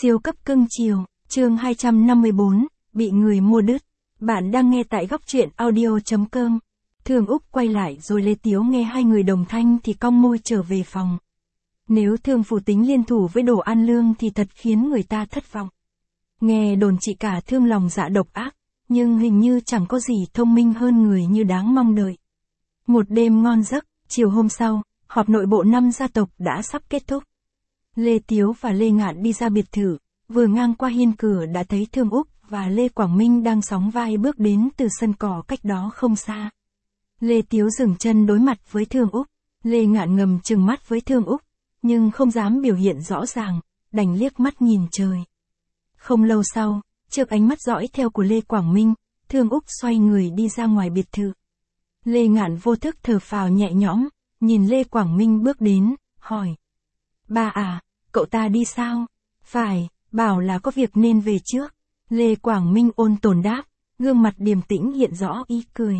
Siêu cấp cưng chiều, chương 254, bị người mua đứt. Bạn đang nghe tại góc truyện audio.com. Thương Úc quay lại rồi Lê Tiếu nghe hai người đồng thanh thì cong môi trở về phòng. Nếu Thương Phủ tính liên thủ với Đồ An Lương thì thật khiến người ta thất vọng. Nghe đồn chị cả Thương lòng dạ độc ác, nhưng hình như chẳng có gì thông minh hơn người như đáng mong đợi. Một đêm ngon giấc, chiều hôm sau, họp nội bộ 5 gia tộc đã sắp kết thúc. Lê Tiếu và Lê Ngạn đi ra biệt thự, vừa ngang qua hiên cửa đã thấy Thương Úc và Lê Quảng Minh đang sóng vai bước đến từ sân cỏ cách đó không xa. Lê Tiếu dừng chân đối mặt với Thương Úc, Lê Ngạn ngầm trừng mắt với Thương Úc, nhưng không dám biểu hiện rõ ràng, đành liếc mắt nhìn trời. Không lâu sau, trước ánh mắt dõi theo của Lê Quảng Minh, Thương Úc xoay người đi ra ngoài biệt thự. Lê Ngạn vô thức thở phào nhẹ nhõm, nhìn Lê Quảng Minh bước đến, hỏi. Ba à, cậu ta đi sao? Phải, bảo là có việc nên về trước. Lê Quảng Minh ôn tồn đáp, gương mặt điềm tĩnh hiện rõ ý cười.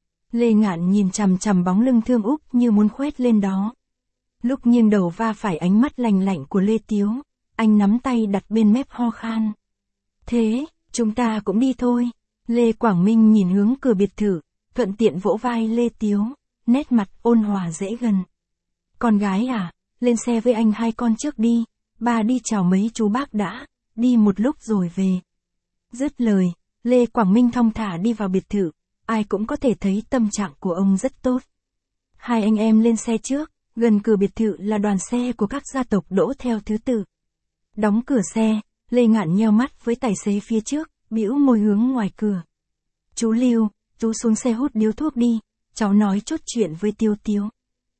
Lê Ngạn nhìn chằm chằm bóng lưng Thương Úc như muốn khoét lên đó. Lúc nghiêng đầu va phải ánh mắt lạnh lạnh của Lê Tiếu, anh nắm tay đặt bên mép ho khan. Thế, chúng ta cũng đi thôi. Lê Quảng Minh nhìn hướng cửa biệt thự, thuận tiện vỗ vai Lê Tiếu, nét mặt ôn hòa dễ gần. Con gái à, lên xe với anh hai con trước đi, ba đi chào mấy chú bác đã, đi một lúc rồi về. Dứt lời, Lê Quảng Minh thong thả đi vào biệt thự, ai cũng có thể thấy tâm trạng của ông rất tốt. Hai anh em lên xe trước, gần cửa biệt thự là đoàn xe của các gia tộc đỗ theo thứ tự. Đóng cửa xe, Lê Ngạn nheo mắt với tài xế phía trước, bĩu môi hướng ngoài cửa. Chú Lưu, chú xuống xe hút điếu thuốc đi, cháu nói chốt chuyện với Tiêu Tiếu.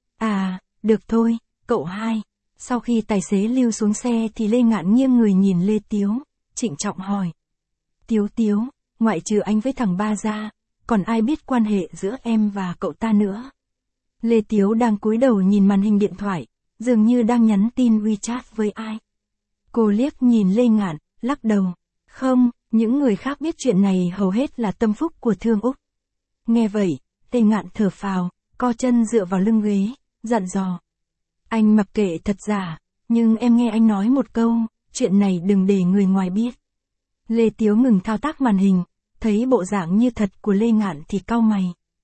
À, được thôi, cậu hai. Sau khi tài xế Lưu xuống xe thì Lê Ngạn nghiêng người nhìn Lê Tiếu, trịnh trọng hỏi. Tiếu Tiếu, ngoại trừ anh với thằng ba ra, còn ai biết quan hệ giữa em và cậu ta nữa? Lê Tiếu đang cúi đầu nhìn màn hình điện thoại, dường như đang nhắn tin WeChat với ai. Cô liếc nhìn Lê Ngạn, lắc đầu. Không, những người khác biết chuyện này hầu hết là tâm phúc của Thương Úc. Nghe vậy, Lê Ngạn thở phào, co chân dựa vào lưng ghế, dặn dò. Anh mặc kệ thật giả, nhưng em nghe anh nói một câu, chuyện này đừng để người ngoài biết. Lê Tiếu ngừng thao tác màn hình, thấy bộ dạng như thật của Lê Ngạn thì cau mày.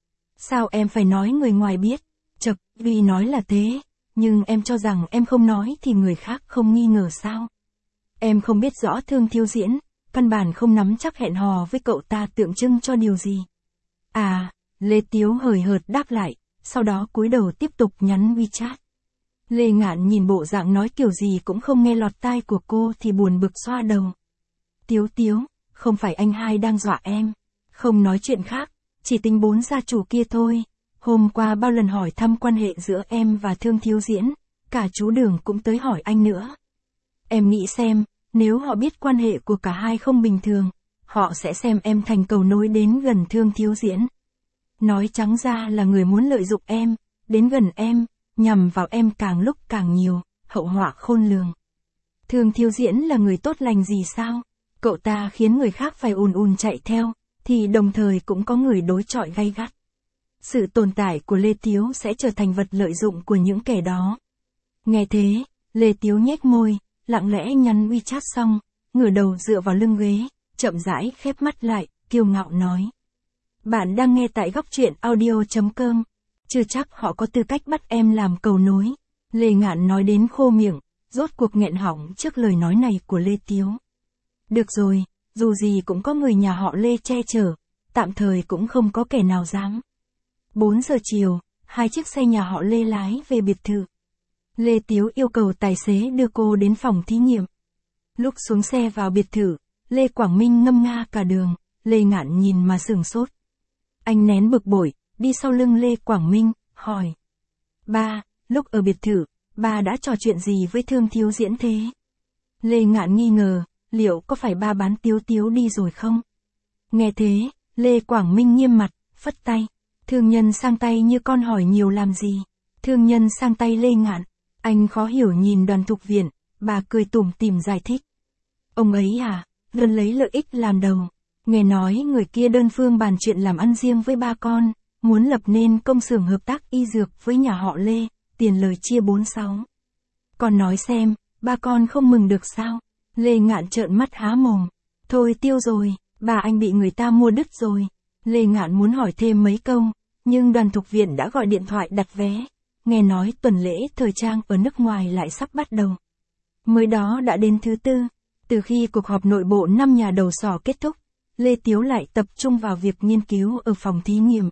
Sao em phải nói người ngoài biết? Chật, vì nói là thế, nhưng em cho rằng em không nói thì người khác không nghi ngờ sao? Em không biết rõ Thương Thiếu Diễn, căn bản không nắm chắc hẹn hò với cậu ta tượng trưng cho điều gì. À, Lê Tiếu hời hợt đáp lại, sau đó cúi đầu tiếp tục nhắn WeChat. Lê Ngạn nhìn bộ dạng nói kiểu gì cũng không nghe lọt tai của cô thì buồn bực xoa đầu. Tiếu Tiếu, không phải anh hai đang dọa em, không nói chuyện khác, chỉ tính 4 gia chủ kia thôi. Hôm qua bao lần hỏi thăm quan hệ giữa em và Thương Thiếu Diễn, cả chú Đường cũng tới hỏi anh nữa. Em nghĩ xem, nếu họ biết quan hệ của cả hai không bình thường, họ sẽ xem em thành cầu nối đến gần Thương Thiếu Diễn. Nói trắng ra là người muốn lợi dụng em, đến gần em, nhằm vào em càng lúc càng nhiều, hậu họa khôn lường. Thương Thiếu Diễn là người tốt lành gì sao? Cậu ta khiến người khác phải ùn ùn chạy theo, thì đồng thời cũng có người đối chọi gay gắt. Sự tồn tại của Lê Tiếu sẽ trở thành vật lợi dụng của những kẻ đó. Nghe thế, Lê Tiếu nhếch môi, lặng lẽ nhắn WeChat xong, ngửa đầu dựa vào lưng ghế, chậm rãi khép mắt lại, kiêu ngạo nói. Bạn đang nghe tại góc truyện audio.com. Chưa chắc họ có tư cách bắt em làm cầu nối. Lê Ngạn nói đến khô miệng, rốt cuộc nghẹn họng trước lời nói này của Lê Tiếu. Được rồi, dù gì cũng có người nhà họ Lê che chở, tạm thời cũng không có kẻ nào dám. 4 giờ chiều, 2 chiếc xe nhà họ Lê lái về biệt thự. Lê Tiếu yêu cầu tài xế đưa cô đến phòng thí nghiệm. Lúc xuống xe vào biệt thự, Lê Quảng Minh ngâm nga cả đường, Lê Ngạn nhìn mà sửng sốt. Anh nén bực bội, đi sau lưng Lê Quảng Minh, hỏi. Ba, lúc ở biệt thự, ba đã trò chuyện gì với Thương Thiếu Diễn thế? Lê Ngạn nghi ngờ, liệu có phải ba bán Tiếu Tiếu đi rồi không? Nghe thế, Lê Quảng Minh nghiêm mặt, phất tay. Thương nhân sang tay như con hỏi nhiều làm gì? Thương nhân sang tay Lê Ngạn. Anh khó hiểu nhìn Đoàn Thục Viễn, bà cười tủm tỉm giải thích. Ông ấy à, luôn lấy lợi ích làm đầu. Nghe nói người kia đơn phương bàn chuyện làm ăn riêng với ba con, muốn lập nên công xưởng hợp tác y dược với nhà họ Lê, tiền lời chia 4/6. Con nói xem, ba con không mừng được sao? Lê Ngạn trợn mắt há mồm. Thôi tiêu rồi, bà anh bị người ta mua đứt rồi. Lê Ngạn muốn hỏi thêm mấy câu, nhưng đoàn thục viện đã gọi điện thoại đặt vé. Nghe nói tuần lễ thời trang ở nước ngoài lại sắp bắt đầu. Mới đó đã đến thứ tư, từ khi cuộc họp nội bộ 5 nhà đầu sỏ kết thúc, Lê Tiếu lại tập trung vào việc nghiên cứu ở phòng thí nghiệm.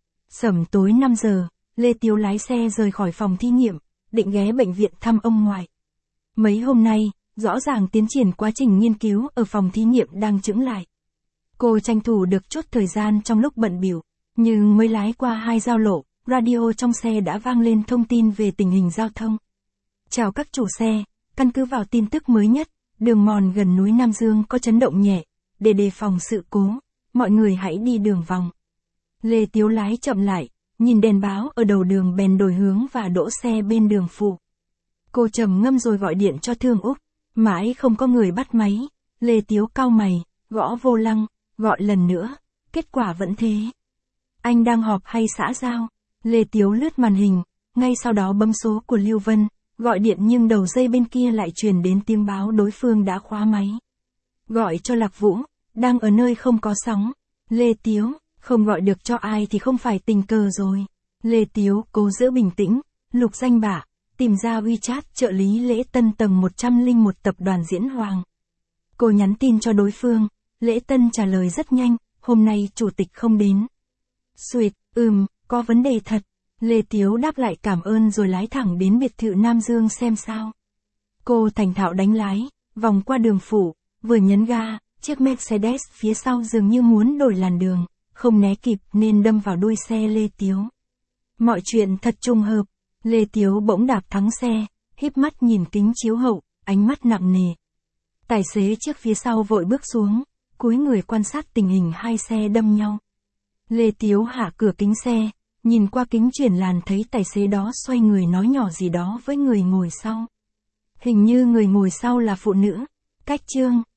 Sẩm tối 5 giờ, Lê Tiếu lái xe rời khỏi phòng thí nghiệm, định ghé bệnh viện thăm ông ngoại. Mấy hôm nay, rõ ràng tiến triển quá trình nghiên cứu ở phòng thí nghiệm đang chững lại. Cô tranh thủ được chút thời gian trong lúc bận bịu, nhưng mới lái qua 2 giao lộ, radio trong xe đã vang lên thông tin về tình hình giao thông. Chào các chủ xe, căn cứ vào tin tức mới nhất, đường mòn gần núi Nam Dương có chấn động nhẹ, để đề phòng sự cố, mọi người hãy đi đường vòng. Lê Tiếu lái chậm lại, nhìn đèn báo ở đầu đường bèn đổi hướng và đỗ xe bên đường phụ. Cô trầm ngâm rồi gọi điện cho Thương Úc, mãi không có người bắt máy. Lê Tiếu cau mày, gõ vô lăng, gọi lần nữa, kết quả vẫn thế. Anh đang họp hay xã giao? Lê Tiếu lướt màn hình, ngay sau đó bấm số của Lưu Vân, gọi điện nhưng đầu dây bên kia lại truyền đến tiếng báo đối phương đã khóa máy. Gọi cho Lạc Vũ, đang ở nơi không có sóng. Lê Tiếu, không gọi được cho ai thì không phải tình cờ rồi. Lê Tiếu cố giữ bình tĩnh, lục danh bạ, tìm ra WeChat trợ lý lễ tân tầng 101 tập đoàn Diễn Hoàng. Cô nhắn tin cho đối phương, lễ tân trả lời rất nhanh, hôm nay chủ tịch không đến. Xuyệt, có vấn đề thật. Lê Tiếu đáp lại cảm ơn rồi lái thẳng đến biệt thự Nam Dương xem sao. Cô thành thạo đánh lái, vòng qua đường phủ, vừa nhấn ga, chiếc Mercedes phía sau dường như muốn đổi làn đường, không né kịp nên đâm vào đuôi xe Lê Tiếu. Mọi chuyện thật trùng hợp, Lê Tiếu bỗng đạp thắng xe, híp mắt nhìn kính chiếu hậu, ánh mắt nặng nề. Tài xế chiếc phía sau vội bước xuống, cúi người quan sát tình hình hai xe đâm nhau. Lê Tiếu hạ cửa kính xe, nhìn qua kính chuyển làn thấy tài xế đó xoay người nói nhỏ gì đó với người ngồi sau. Hình như người ngồi sau là phụ nữ. Cách chương